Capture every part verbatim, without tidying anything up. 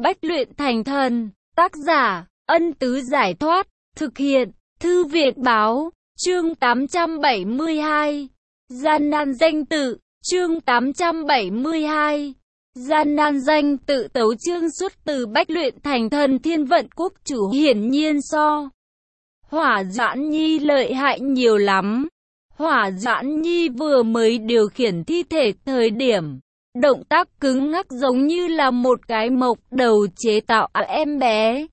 Bách luyện thành thần. Tác giả, Ân Tứ Giải Thoát. Thực hiện, Thư Việt Báo. Chương tám trăm bảy mươi hai. Gian nan danh tự. Chương tám trăm bảy mươi hai. Gian nan danh tự. Tấu chương xuất từ Bách luyện thành thần Thiên Vận Quốc chủ. Hiển nhiên so Hỏa Doãn Nhi lợi hại nhiều lắm. Hỏa Doãn Nhi vừa mới điều khiển thi thể thời điểm, động tác cứng ngắc giống như là một cái mộc đầu chế tạo à em bé.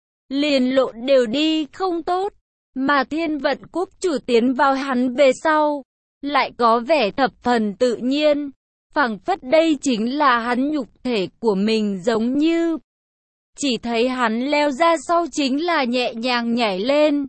Liền lộn đều đi không tốt, mà Thiên Vận Quốc chủ tiến vào hắn về sau, lại có vẻ thập phần tự nhiên, phảng phất đây chính là hắn nhục thể của mình giống như. Chỉ thấy hắn leo ra sau chính là nhẹ nhàng nhảy lên,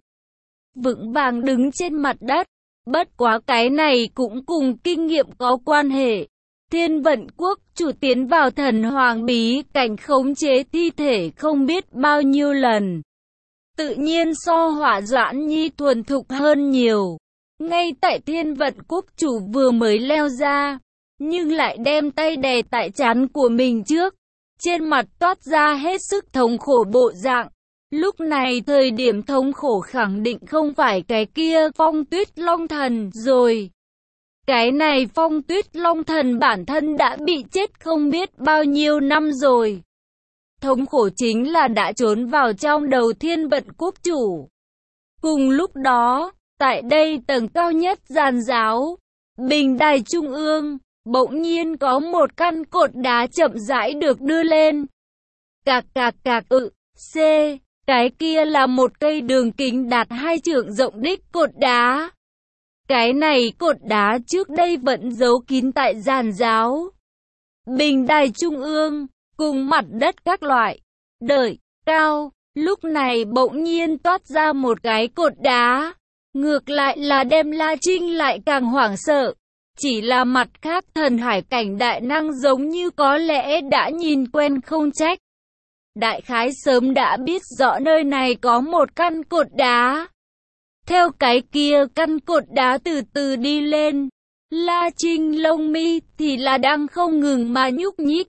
vững vàng đứng trên mặt đất. Bất quá cái này cũng cùng kinh nghiệm có quan hệ. Thiên Vận Quốc chủ tiến vào thần hoàng bí cảnh khống chế thi thể không biết bao nhiêu lần. Tự nhiên so Hỏa Doãn Nhi thuần thục hơn nhiều. Ngay tại Thiên Vận Quốc chủ vừa mới leo ra, nhưng lại đem tay đè tại trán của mình trước. Trên mặt toát ra hết sức thống khổ bộ dạng. Lúc này thời điểm thống khổ khẳng định không phải cái kia Phong Tuyết Long Thần rồi. Cái này Phong Tuyết Long Thần bản thân đã bị chết không biết bao nhiêu năm rồi. Thống khổ chính là đã trốn vào trong đầu Thiên Vận Quốc chủ. Cùng lúc đó, tại đây tầng cao nhất giàn giáo, bình đài trung ương, bỗng nhiên có một căn cột đá chậm rãi được đưa lên. Cạc cạc cạc ự, C. Cái kia là một cây đường kính đạt hai trượng rộng đích cột đá. Cái này cột đá trước đây vẫn giấu kín tại giàn giáo, bình đài trung ương, cùng mặt đất các loại, đợi, cao. Lúc này bỗng nhiên toát ra một cái cột đá. Ngược lại là đem La Trinh lại càng hoảng sợ. Chỉ là mặt khác thần hải cảnh đại năng giống như có lẽ đã nhìn quen không trách. Đại khái sớm đã biết rõ nơi này có một căn cột đá. Theo cái kia căn cột đá từ từ đi lên, La Trinh lông mi thì là đang không ngừng mà nhúc nhích.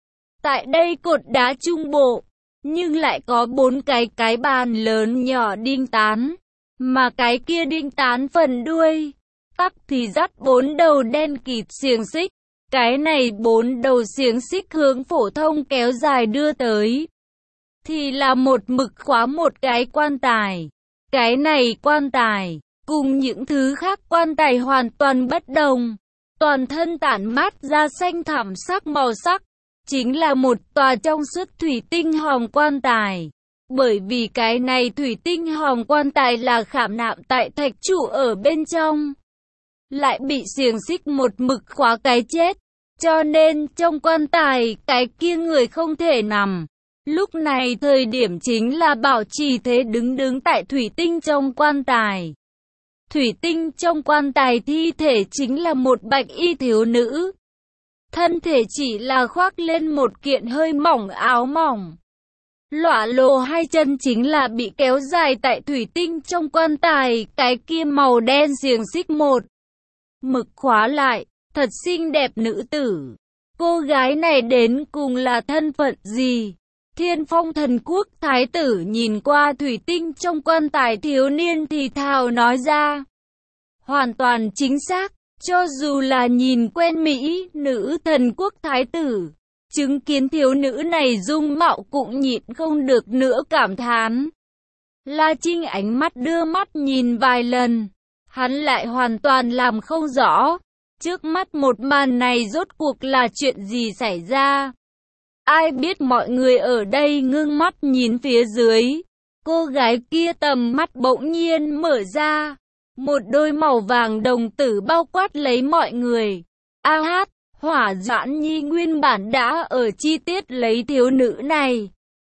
Tại đây cột đá trung bộ, nhưng lại có bốn cái cái bàn lớn nhỏ đinh tán, mà cái kia đinh tán phần đuôi, tắc thì dắt bốn đầu đen kịt xiềng xích. Cái này bốn đầu xiềng xích hướng phổ thông kéo dài đưa tới, thì là một mực khóa một cái quan tài. Cái này quan tài, cùng những thứ khác quan tài hoàn toàn bất đồng. Toàn thân tản mát ra xanh thẳm sắc màu sắc. Chính là một tòa trong suốt thủy tinh hòm quan tài. Bởi vì cái này thủy tinh hòm quan tài là khảm nạm tại thạch trụ ở bên trong, lại bị xiềng xích một mực khóa cái chết. Cho nên trong quan tài cái kia người không thể nằm. Lúc này thời điểm chính là bảo trì thế đứng đứng tại thủy tinh trong quan tài. Thủy tinh trong quan tài thi thể chính là một bạch y thiếu nữ. Thân thể chỉ là khoác lên một kiện hơi mỏng áo mỏng. Lọa lộ hai chân chính là bị kéo dài tại thủy tinh trong quan tài. Cái kia màu đen xiềng xích một mực khóa lại. Thật xinh đẹp nữ tử. Cô gái này đến cùng là thân phận gì? Thiên Phong Thần Quốc thái tử nhìn qua thủy tinh trong quan tài thiếu niên thì thào nói ra. Hoàn toàn chính xác, cho dù là nhìn quen Mỹ, nữ thần quốc thái tử, chứng kiến thiếu nữ này dung mạo cũng nhịn không được nữa cảm thán. La Trinh ánh mắt đưa mắt nhìn vài lần, hắn lại hoàn toàn làm không rõ, trước mắt một màn này rốt cuộc là chuyện gì xảy ra. Ai biết mọi người ở đây ngưng mắt nhìn phía dưới. Cô gái kia tầm mắt bỗng nhiên mở ra. Một đôi màu vàng đồng tử bao quát lấy mọi người. A hát, Hỏa Doãn Nhi nguyên bản đã ở chi tiết lấy thiếu nữ này.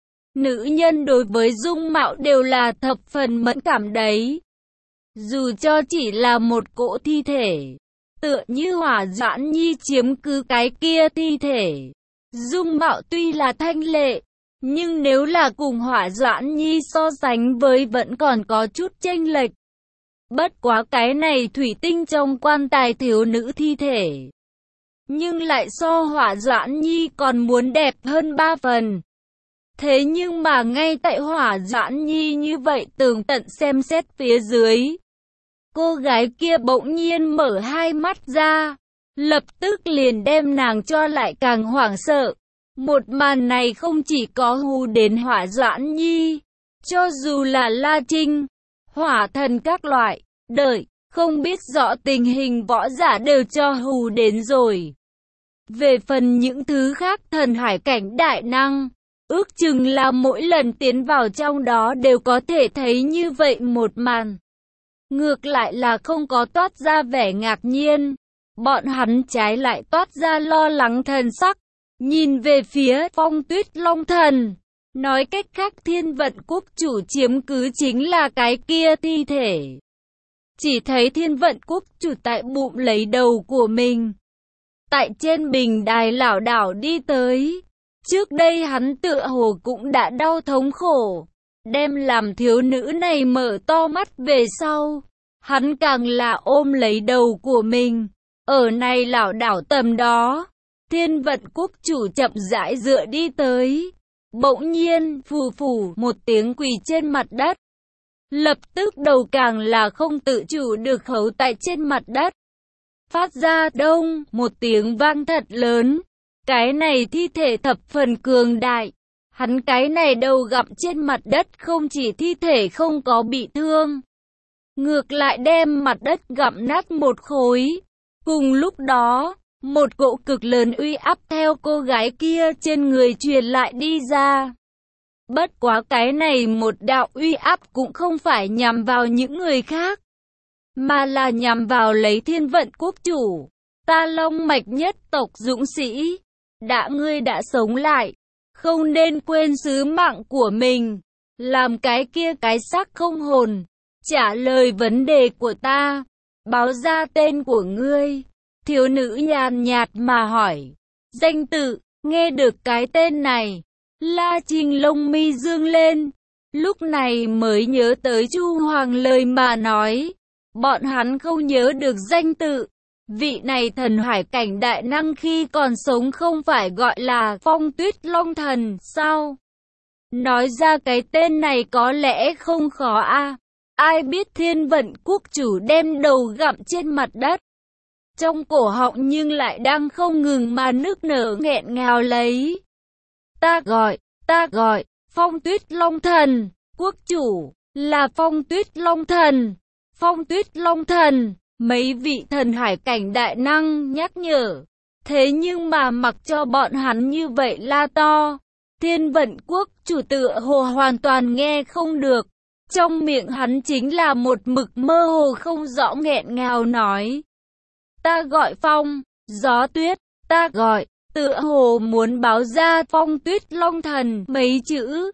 Nữ nhân đối với dung mạo đều là thập phần mẫn cảm đấy. Dù cho chỉ là một cỗ thi thể, tựa như Hỏa Doãn Nhi chiếm cứ cái kia thi thể. Dung mạo tuy là thanh lệ, nhưng nếu là cùng Hỏa Doãn Nhi so sánh với vẫn còn có chút chênh lệch. Bất quá cái này thủy tinh trong quan tài thiếu nữ thi thể, nhưng lại so Hỏa Doãn Nhi còn muốn đẹp hơn ba phần. Thế nhưng mà ngay tại Hỏa Doãn Nhi như vậy tường tận xem xét phía dưới, cô gái kia bỗng nhiên mở hai mắt ra, lập tức liền đem nàng cho lại càng hoảng sợ. Một màn này không chỉ có hù đến Hỏa Doãn Nhi, cho dù là La Trinh, Hỏa Thần các loại, đợi, không biết rõ tình hình võ giả đều cho hù đến rồi. Về phần những thứ khác thần hải cảnh đại năng, ước chừng là mỗi lần tiến vào trong đó đều có thể thấy như vậy một màn. Ngược lại là không có toát ra vẻ ngạc nhiên, bọn hắn trái lại toát ra lo lắng thần sắc, nhìn về phía Phong Tuyết Long Thần. Nói cách khác Thiên Vận Quốc chủ chiếm cứ chính là cái kia thi thể. Chỉ thấy Thiên Vận Quốc chủ tại bụng lấy đầu của mình, tại trên bình đài lảo đảo đi tới. Trước đây hắn tựa hồ cũng đã đau thống khổ, đem làm thiếu nữ này mở to mắt về sau. Hắn càng là ôm lấy đầu của mình, ở này lảo đảo tầm đó. Thiên Vận Quốc chủ chậm rãi dựa đi tới, bỗng nhiên phù phù một tiếng quỳ trên mặt đất. Lập tức đầu càng là không tự chủ được khấu tại trên mặt đất, phát ra đông một tiếng vang thật lớn. Cái này thi thể thập phần cường đại, hắn cái này đầu gặm trên mặt đất không chỉ thi thể không có bị thương, ngược lại đem mặt đất gặm nát một khối. Cùng lúc đó, một cỗ cực lớn uy áp theo cô gái kia trên người truyền lại đi ra. Bất quá cái này một đạo uy áp cũng không phải nhằm vào những người khác, mà là nhằm vào lấy Thiên Vận Quốc chủ, Ta Long mạch nhất tộc dũng sĩ. Đã ngươi đã sống lại, không nên quên sứ mạng của mình, làm cái kia cái xác không hồn. Trả lời vấn đề của ta, báo ra tên của ngươi. Thiếu nữ nhàn nhạt mà hỏi. Danh tự, nghe được cái tên này, La Trinh lông mi dương lên, lúc này mới nhớ tới Chu Hoàng lời mà nói. Bọn hắn không nhớ được danh tự. Vị này thần hải cảnh đại năng khi còn sống không phải gọi là Phong Tuyết Long Thần sao? Nói ra cái tên này có lẽ không khó a. À? Ai biết Thiên Vận Quốc chủ đem đầu gặm trên mặt đất, trong cổ họng nhưng lại đang không ngừng mà nức nở nghẹn ngào lấy. Ta gọi, ta gọi, Phong Tuyết Long Thần, quốc chủ, là Phong Tuyết Long Thần, Phong Tuyết Long Thần. Mấy vị thần hải cảnh đại năng nhắc nhở. Thế nhưng mà mặc cho bọn hắn như vậy la to, Thiên Vận Quốc chủ tựa hồ hoàn toàn nghe không được. Trong miệng hắn chính là một mực mơ hồ không rõ nghẹn ngào nói. Ta gọi Phong, Gió Tuyết, ta gọi, tựa hồ muốn báo ra Phong Tuyết Long Thần mấy chữ.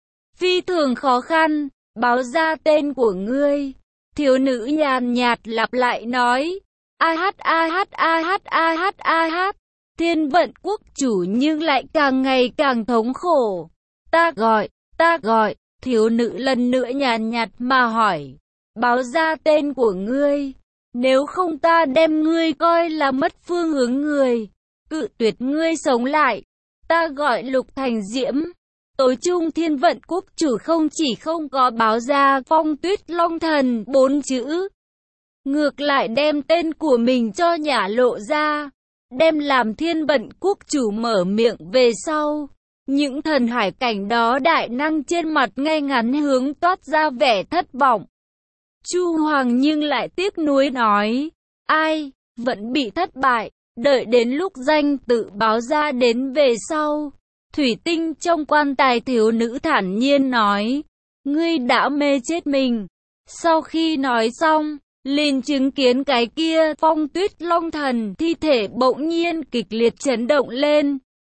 Phi thường khó khăn, báo ra tên của ngươi. Thiếu nữ nhàn nhạt lặp lại nói. A hát a hát a hát a hát a hát. Thiên Vận Quốc chủ nhưng lại càng ngày càng thống khổ. Ta gọi, ta gọi. Thiếu nữ lần nữa nhàn nhạt mà hỏi. Báo ra tên của ngươi. Nếu không ta đem ngươi coi là mất phương hướng người. Cự tuyệt ngươi sống lại. Ta gọi Lục Thành Diễm. Tối trung Thiên Vận Quốc chủ không chỉ không có báo ra Phong Tuyết Long Thần bốn chữ, ngược lại đem tên của mình cho nhả lộ ra, đem làm Thiên Vận Quốc chủ mở miệng về sau. Những thần hải cảnh đó đại năng trên mặt ngay ngắn hướng toát ra vẻ thất vọng. Chu Hoàng nhưng lại tiếc nuối nói, ai, vẫn bị thất bại, đợi đến lúc danh tự báo ra đến về sau. Thủy tinh trong quan tài thiếu nữ thản nhiên nói, ngươi đã mê chết mình. Sau khi nói xong, liền chứng kiến cái kia Phong Tuyết Long Thần thi thể bỗng nhiên kịch liệt chấn động lên.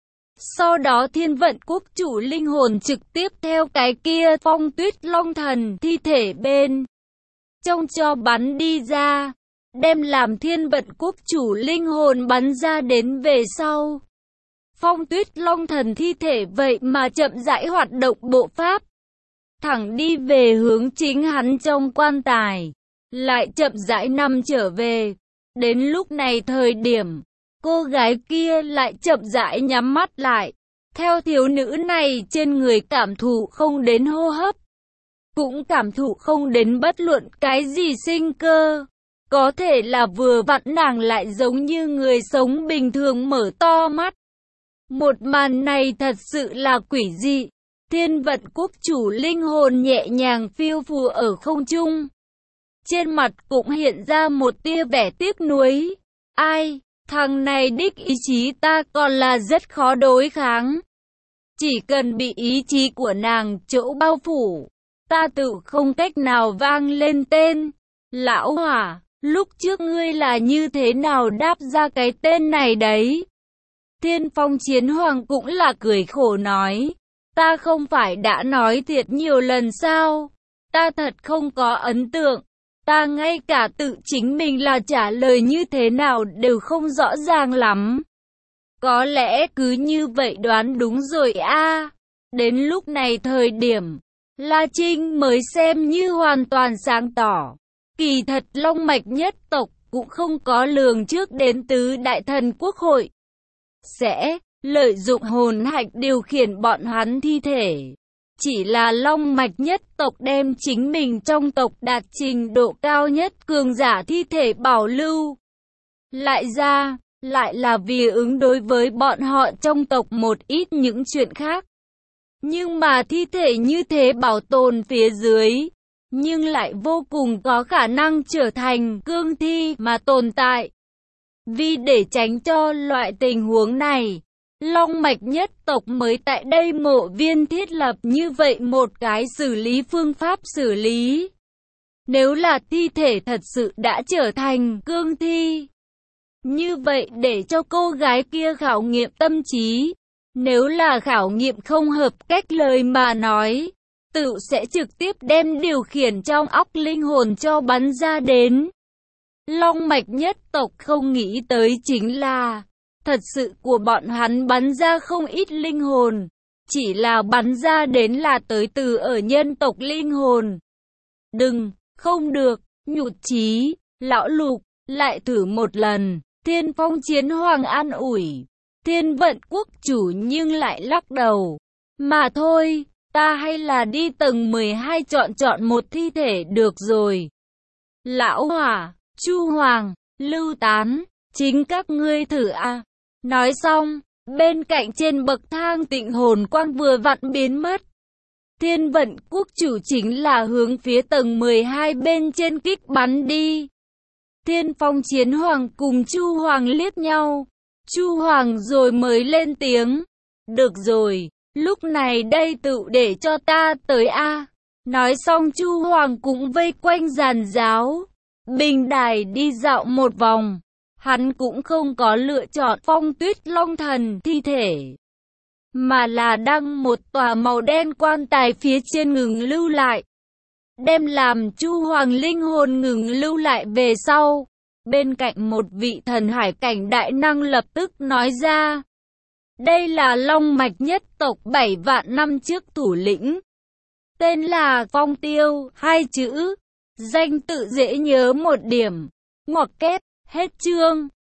Sau đó Thiên Vận Quốc chủ linh hồn trực tiếp theo cái kia Phong Tuyết Long Thần thi thể bên trong cho bắn đi ra, đem làm Thiên Vận Quốc chủ linh hồn bắn ra đến về sau. Phong Tuyết Long Thần thi thể vậy mà chậm rãi hoạt động bộ pháp, thẳng đi về hướng chính hắn trong quan tài, lại chậm rãi nằm trở về. Đến lúc này thời điểm, cô gái kia lại chậm rãi nhắm mắt lại, theo thiếu nữ này trên người cảm thụ không đến hô hấp, cũng cảm thụ không đến bất luận cái gì sinh cơ. Có thể là vừa vặn nàng lại giống như người sống bình thường mở to mắt. Một màn này thật sự là quỷ dị. Thiên Vận Quốc chủ linh hồn nhẹ nhàng phiêu phù ở không trung. Trên mặt cũng hiện ra một tia vẻ tiếc nuối. Ai, thằng này đích ý chí ta còn là rất khó đối kháng. Chỉ cần bị ý chí của nàng chỗ bao phủ, ta tự không cách nào vang lên tên. Lão Hỏa, lúc trước ngươi là như thế nào đáp ra cái tên này đấy? Thiên Phong Chiến Hoàng cũng là cười khổ nói. Ta không phải đã nói thiệt nhiều lần sao? Ta thật không có ấn tượng. Ta ngay cả tự chính mình là trả lời như thế nào đều không rõ ràng lắm. Có lẽ cứ như vậy đoán đúng rồi a. Đến lúc này thời điểm, La Trinh mới xem như hoàn toàn sáng tỏ. Kỳ thật Long Mạch nhất tộc cũng không có lường trước đến tứ đại thần quốc hội sẽ lợi dụng hồn hạch điều khiển bọn hắn thi thể. Chỉ là Long Mạch nhất tộc đem chính mình trong tộc đạt trình độ cao nhất cường giả thi thể bảo lưu. Lại ra, lại là vì ứng đối với bọn họ trong tộc một ít những chuyện khác. Nhưng mà thi thể như thế bảo tồn phía dưới, nhưng lại vô cùng có khả năng trở thành cương thi mà tồn tại. Vì để tránh cho loại tình huống này, Long Mạch nhất tộc mới tại đây mộ viên thiết lập như vậy một cái xử lý phương pháp xử lý. Nếu là thi thể thật sự đã trở thành cương thi, như vậy để cho cô gái kia khảo nghiệm tâm trí. Nếu là khảo nghiệm không hợp cách lời mà nói, tự sẽ trực tiếp đem điều khiển trong óc linh hồn cho bắn ra đến. Long Mạch nhất tộc không nghĩ tới chính là, thật sự của bọn hắn bắn ra không ít linh hồn, chỉ là bắn ra đến là tới từ ở nhân tộc linh hồn. Đừng, không được, nhụt chí, lão Lục, lại thử một lần. Thiên Phong Chiến Hoàng an ủi. Thiên Vận Quốc chủ nhưng lại lắc đầu. Mà thôi, ta hay là đi tầng mười hai chọn chọn một thi thể được rồi. Lão Hỏa, Chu Hoàng, Lưu Tán, chính các ngươi thử a. Nói xong, bên cạnh trên bậc thang tịnh hồn quang vừa vặn biến mất. Thiên Vận Quốc chủ chính là hướng phía tầng mười hai bên trên kích bắn đi. Thiên Phong Chiến Hoàng cùng Chu Hoàng liếc nhau. Chu Hoàng rồi mới lên tiếng. Được rồi, lúc này đây tự để cho ta tới a. Nói xong Chu Hoàng cũng vây quanh giàn giáo bình đài đi dạo một vòng. Hắn cũng không có lựa chọn Phong Tuyết Long Thần thi thể, mà là đăng một tòa màu đen quan tài phía trên ngừng lưu lại. Đem làm Chu Hoàng linh hồn ngừng lưu lại về sau, bên cạnh một vị thần hải cảnh đại năng lập tức nói ra. Đây là Long Mạch nhất tộc bảy vạn năm trước thủ lĩnh. Tên là Phong Tiêu, hai chữ. Danh tự dễ nhớ một điểm. Ngoặc kép, hết chương.